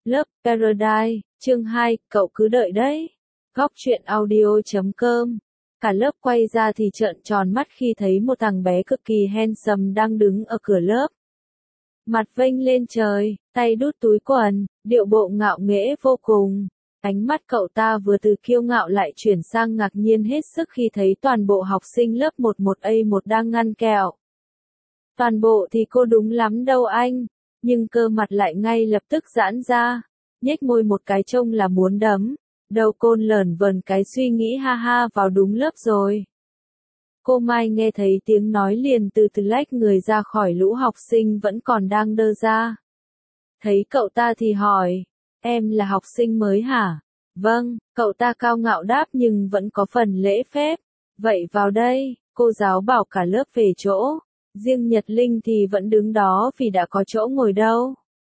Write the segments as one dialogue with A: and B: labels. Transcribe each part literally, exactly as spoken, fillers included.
A: Lớp Paradise, chương hai, cậu cứ đợi đấy. Góc truyện audio chấm com. Cả lớp quay ra thì trợn tròn mắt khi thấy một thằng bé cực kỳ handsome đang đứng ở cửa lớp. Mặt vênh lên trời, tay đút túi quần, điệu bộ ngạo nghễ vô cùng. Ánh mắt cậu ta vừa từ kiêu ngạo lại chuyển sang ngạc nhiên hết sức khi thấy toàn bộ học sinh lớp mười một A một đang ngăn kẹo. Toàn bộ thì cô đúng lắm đâu anh, nhưng cơ mặt lại ngay lập tức giãn ra, nhếch môi một cái trông là muốn đấm. Đầu côn lởn vởn cái suy nghĩ ha ha vào đúng lớp rồi. Cô Mai nghe thấy tiếng nói liền từ từ lách người ra khỏi lũ học sinh vẫn còn đang đơ ra. Thấy cậu ta thì hỏi, em là học sinh mới hả? Vâng, cậu ta cao ngạo đáp nhưng vẫn có phần lễ phép. Vậy vào đây, cô giáo bảo cả lớp về chỗ. Riêng Nhật Linh thì vẫn đứng đó vì đã có chỗ ngồi đâu.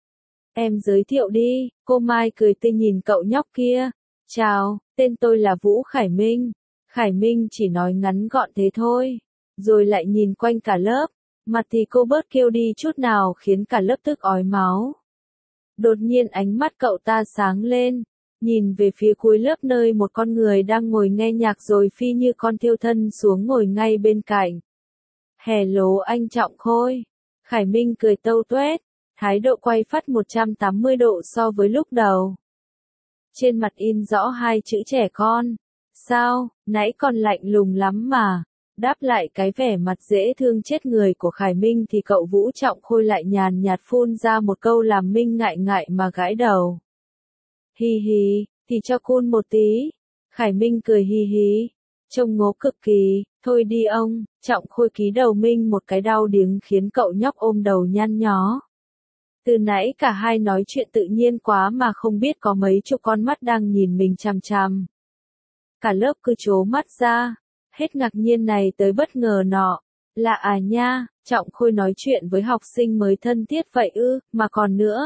A: Em giới thiệu đi, cô Mai cười tươi nhìn cậu nhóc kia. Chào, tên tôi là Vũ Khải Minh. Khải Minh chỉ nói ngắn gọn thế thôi. Rồi lại nhìn quanh cả lớp. Mặt thì cô bớt kêu đi chút nào khiến cả lớp tức ói máu. Đột nhiên ánh mắt cậu ta sáng lên. Nhìn về phía cuối lớp nơi một con người đang ngồi nghe nhạc rồi phi như con thiêu thân xuống ngồi ngay bên cạnh. Hello anh Trọng Khôi. Khải Minh cười tâu tuét. Thái độ quay phắt một trăm tám mươi độ so với lúc đầu. Trên mặt in rõ hai chữ trẻ con. Sao, nãy còn lạnh lùng lắm mà. Đáp lại cái vẻ mặt dễ thương chết người của Khải Minh thì cậu Vũ Trọng Khôi lại nhàn nhạt phun ra một câu làm Minh ngại ngại mà gãi đầu. Hi hi, thì cho cool một tí. Khải Minh cười hi hi. Trông ngố cực kỳ, thôi đi ông. Trọng Khôi ký đầu Minh một cái đau điếng khiến cậu nhóc ôm đầu nhăn nhó. Từ nãy cả hai nói chuyện tự nhiên quá mà không biết có mấy chục con mắt đang nhìn mình chằm chằm. Cả lớp cứ trố mắt ra, hết ngạc nhiên này tới bất ngờ nọ. Lạ à nha, Trọng Khôi nói chuyện với học sinh mới thân thiết vậy ư, mà còn nữa.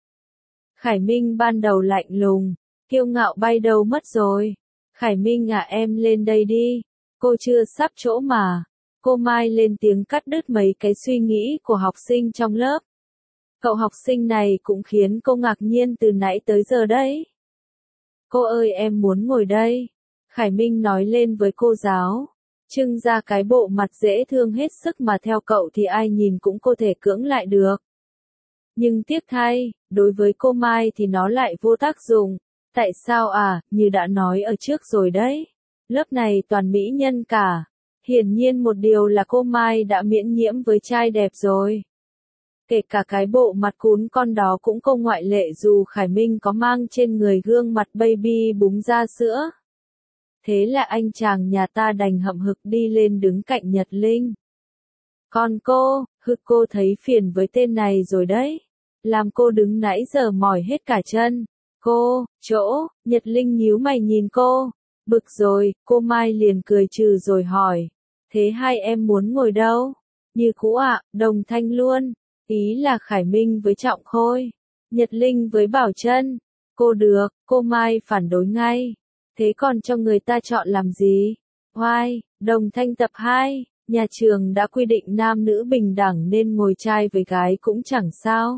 A: Khải Minh ban đầu lạnh lùng, kiêu ngạo bay đâu mất rồi. Khải Minh à em lên đây đi, cô chưa sắp chỗ mà. Cô Mai lên tiếng cắt đứt mấy cái suy nghĩ của học sinh trong lớp. Cậu học sinh này cũng khiến cô ngạc nhiên từ nãy tới giờ đấy. Cô ơi em muốn ngồi đây. Khải Minh nói lên với cô giáo. Trưng ra cái bộ mặt dễ thương hết sức mà theo cậu thì ai nhìn cũng có thể cưỡng lại được. Nhưng tiếc thay, đối với cô Mai thì nó lại vô tác dụng. Tại sao à, như đã nói ở trước rồi đấy. Lớp này toàn mỹ nhân cả. Hiển nhiên một điều là cô Mai đã miễn nhiễm với trai đẹp rồi. Kể cả cái bộ mặt cún con đó cũng không ngoại lệ dù Khải Minh có mang trên người gương mặt baby búng ra sữa. Thế là anh chàng nhà ta đành hậm hực đi lên đứng cạnh Nhật Linh. Còn cô, hực cô thấy phiền với tên này rồi đấy. Làm cô đứng nãy giờ mỏi hết cả chân. Cô, chỗ, Nhật Linh nhíu mày nhìn cô. Bực rồi, cô Mai liền cười trừ rồi hỏi. Thế hai em muốn ngồi đâu? Như cũ ạ, đồng thanh luôn. Ý là Khải Minh với Trọng Khôi, Nhật Linh với Bảo Trân. Cô được, cô Mai phản đối ngay. Thế còn cho người ta chọn làm gì? Oai, đồng thanh tập hai, nhà trường đã quy định nam nữ bình đẳng nên ngồi trai với gái cũng chẳng sao.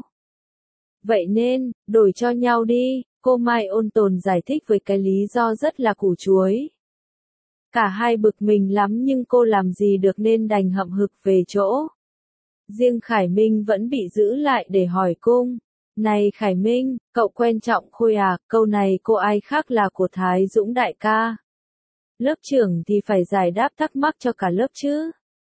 A: Vậy nên, đổi cho nhau đi, cô Mai ôn tồn giải thích với cái lý do rất là củ chuối. Cả hai bực mình lắm nhưng cô làm gì được nên đành hậm hực về chỗ. Riêng Khải Minh vẫn bị giữ lại để hỏi cung. Này Khải Minh, cậu quen Trọng Khôi à, câu này cô ai khác là của Thái Dũng đại ca. Lớp trưởng thì phải giải đáp thắc mắc cho cả lớp chứ.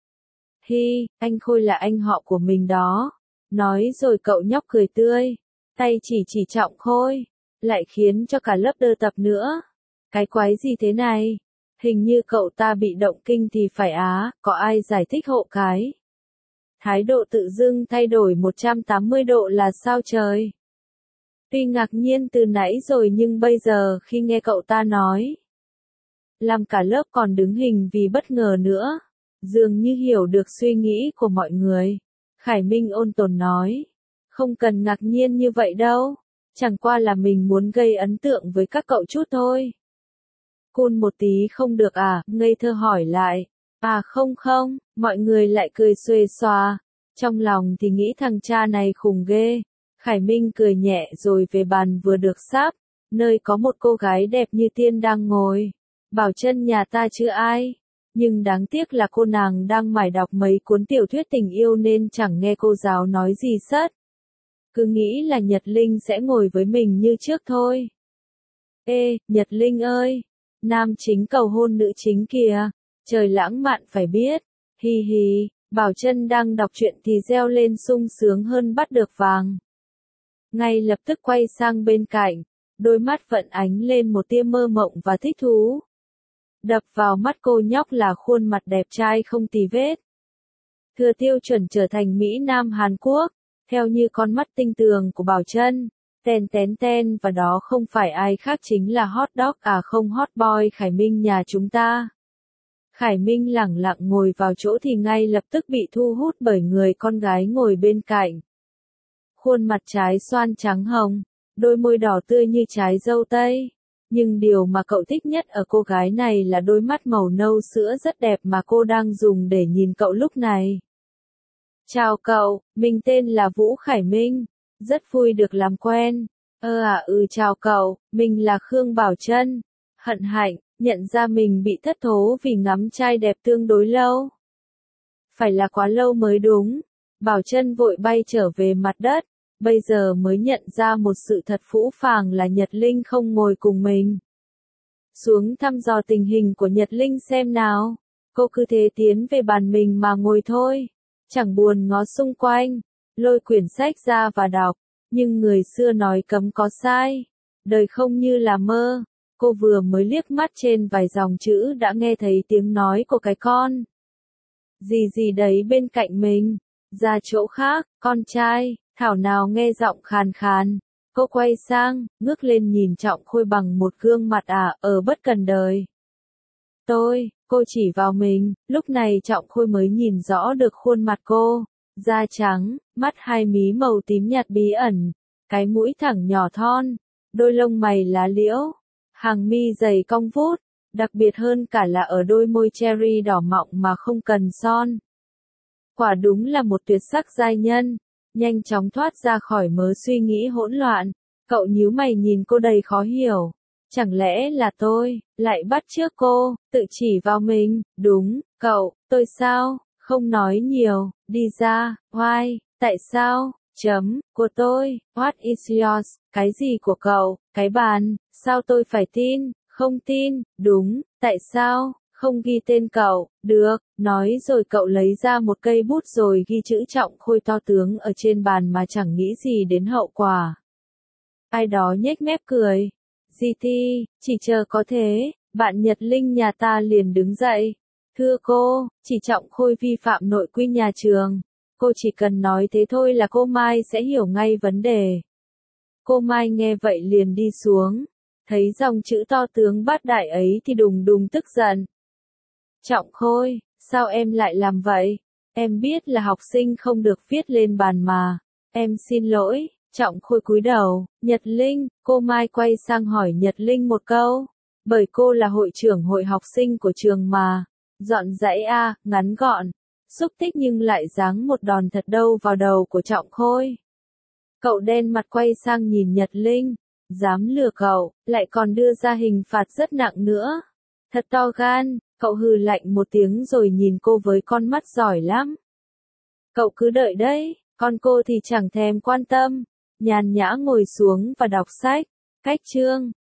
A: Hi, anh Khôi là anh họ của mình đó. Nói rồi cậu nhóc cười tươi. Tay chỉ chỉ Trọng Khôi. Lại khiến cho cả lớp đơ tập nữa. Cái quái gì thế này? Hình như cậu ta bị động kinh thì phải á, có ai giải thích hộ cái? Thái độ tự dưng thay đổi một trăm tám mươi độ là sao trời? Tuy ngạc nhiên từ nãy rồi nhưng bây giờ khi nghe cậu ta nói. Làm cả lớp còn đứng hình vì bất ngờ nữa. Dường như hiểu được suy nghĩ của mọi người. Khải Minh ôn tồn nói. Không cần ngạc nhiên như vậy đâu. Chẳng qua là mình muốn gây ấn tượng với các cậu chút thôi. Cool một tí không được à? Ngây thơ hỏi lại. À không không, mọi người lại cười xuề xòa. Trong lòng thì nghĩ thằng cha này khùng ghê. Khải Minh cười nhẹ rồi về bàn vừa được sắp, nơi có một cô gái đẹp như tiên đang ngồi. Bảo Trân nhà ta chứ ai. Nhưng đáng tiếc là cô nàng đang mải đọc mấy cuốn tiểu thuyết tình yêu nên chẳng nghe cô giáo nói gì sất. Cứ nghĩ là Nhật Linh sẽ ngồi với mình như trước thôi. Ê, Nhật Linh ơi! Nam chính cầu hôn nữ chính kìa. Trời lãng mạn phải biết. Hi hi, Bảo Trân đang đọc truyện thì reo lên sung sướng hơn bắt được vàng. Ngay lập tức quay sang bên cạnh, đôi mắt vận ánh lên một tia mơ mộng và thích thú. Đập vào mắt cô nhóc là khuôn mặt đẹp trai không tì vết. Thừa tiêu chuẩn trở thành Mỹ Nam Hàn Quốc, theo như con mắt tinh tường của Bảo Trân. Ten ten ten và đó không phải ai khác chính là hot dog à không hot boy Khải Minh nhà chúng ta. Khải Minh lẳng lặng ngồi vào chỗ thì ngay lập tức bị thu hút bởi người con gái ngồi bên cạnh. Khuôn mặt trái xoan trắng hồng, đôi môi đỏ tươi như trái dâu tây. Nhưng điều mà cậu thích nhất ở cô gái này là đôi mắt màu nâu sữa rất đẹp mà cô đang dùng để nhìn cậu lúc này. Chào cậu, mình tên là Vũ Khải Minh. Rất vui được làm quen. Ơ à ừ chào cậu, mình là Khương Bảo Trân. Hận hạnh, nhận ra mình bị thất thố vì ngắm trai đẹp tương đối lâu. Phải là quá lâu mới đúng. Bảo Trân vội bay trở về mặt đất, bây giờ mới nhận ra một sự thật phũ phàng là Nhật Linh không ngồi cùng mình. Xuống thăm dò tình hình của Nhật Linh xem nào. Cô cứ thế tiến về bàn mình mà ngồi thôi. Chẳng buồn ngó xung quanh, lôi quyển sách ra và đọc. Nhưng người xưa nói cấm có sai. Đời không như là mơ. Cô vừa mới liếc mắt trên vài dòng chữ đã nghe thấy tiếng nói của cái con. Gì gì đấy bên cạnh mình. Ra chỗ khác, con trai, thảo nào nghe giọng khàn khàn. Cô quay sang, ngước lên nhìn Trọng Khôi bằng một gương mặt à, ở bất cần đời. Tôi, cô chỉ vào mình, lúc này Trọng Khôi mới nhìn rõ được khuôn mặt cô. Da trắng, mắt hai mí màu tím nhạt bí ẩn, cái mũi thẳng nhỏ thon, đôi lông mày lá liễu, hàng mi dày cong vút, đặc biệt hơn cả là ở đôi môi cherry đỏ mọng mà không cần son. Quả đúng là một tuyệt sắc giai nhân, nhanh chóng thoát ra khỏi mớ suy nghĩ hỗn loạn, cậu nhíu mày nhìn cô đầy khó hiểu. Chẳng lẽ là tôi, lại bắt chước cô, tự chỉ vào mình, đúng, cậu, tôi sao, không nói nhiều, đi ra, why, tại sao, chấm, của tôi, what is yours, cái gì của cậu, cái bàn, sao tôi phải tin, không tin, đúng, tại sao, không ghi tên cậu, được, nói rồi cậu lấy ra một cây bút rồi ghi chữ Trọng Khôi to tướng ở trên bàn mà chẳng nghĩ gì đến hậu quả. Ai đó nhếch mép cười. Di Ti, chỉ chờ có thế, bạn Nhật Linh nhà ta liền đứng dậy. Thưa cô, chỉ Trọng Khôi vi phạm nội quy nhà trường. Cô chỉ cần nói thế thôi là cô Mai sẽ hiểu ngay vấn đề. Cô Mai nghe vậy liền đi xuống. Thấy dòng chữ to tướng bát đại ấy thì đùng đùng tức giận. Trọng Khôi, sao em lại làm vậy? Em biết là học sinh không được viết lên bàn mà. Em xin lỗi. Trọng Khôi cúi đầu. Nhật Linh, cô Mai quay sang hỏi Nhật Linh một câu. Bởi cô là hội trưởng hội học sinh của trường mà. Dọn dãy A, ngắn gọn. Xúc tích nhưng lại giáng một đòn thật đâu vào đầu của Trọng Khôi. Cậu đen mặt quay sang nhìn Nhật Linh. Dám lừa cậu, lại còn đưa ra hình phạt rất nặng nữa. Thật to gan, cậu hừ lạnh một tiếng rồi nhìn cô với con mắt giỏi lắm. Cậu cứ đợi đấy, còn cô thì chẳng thèm quan tâm. Nhàn nhã ngồi xuống và đọc sách. Cách chương.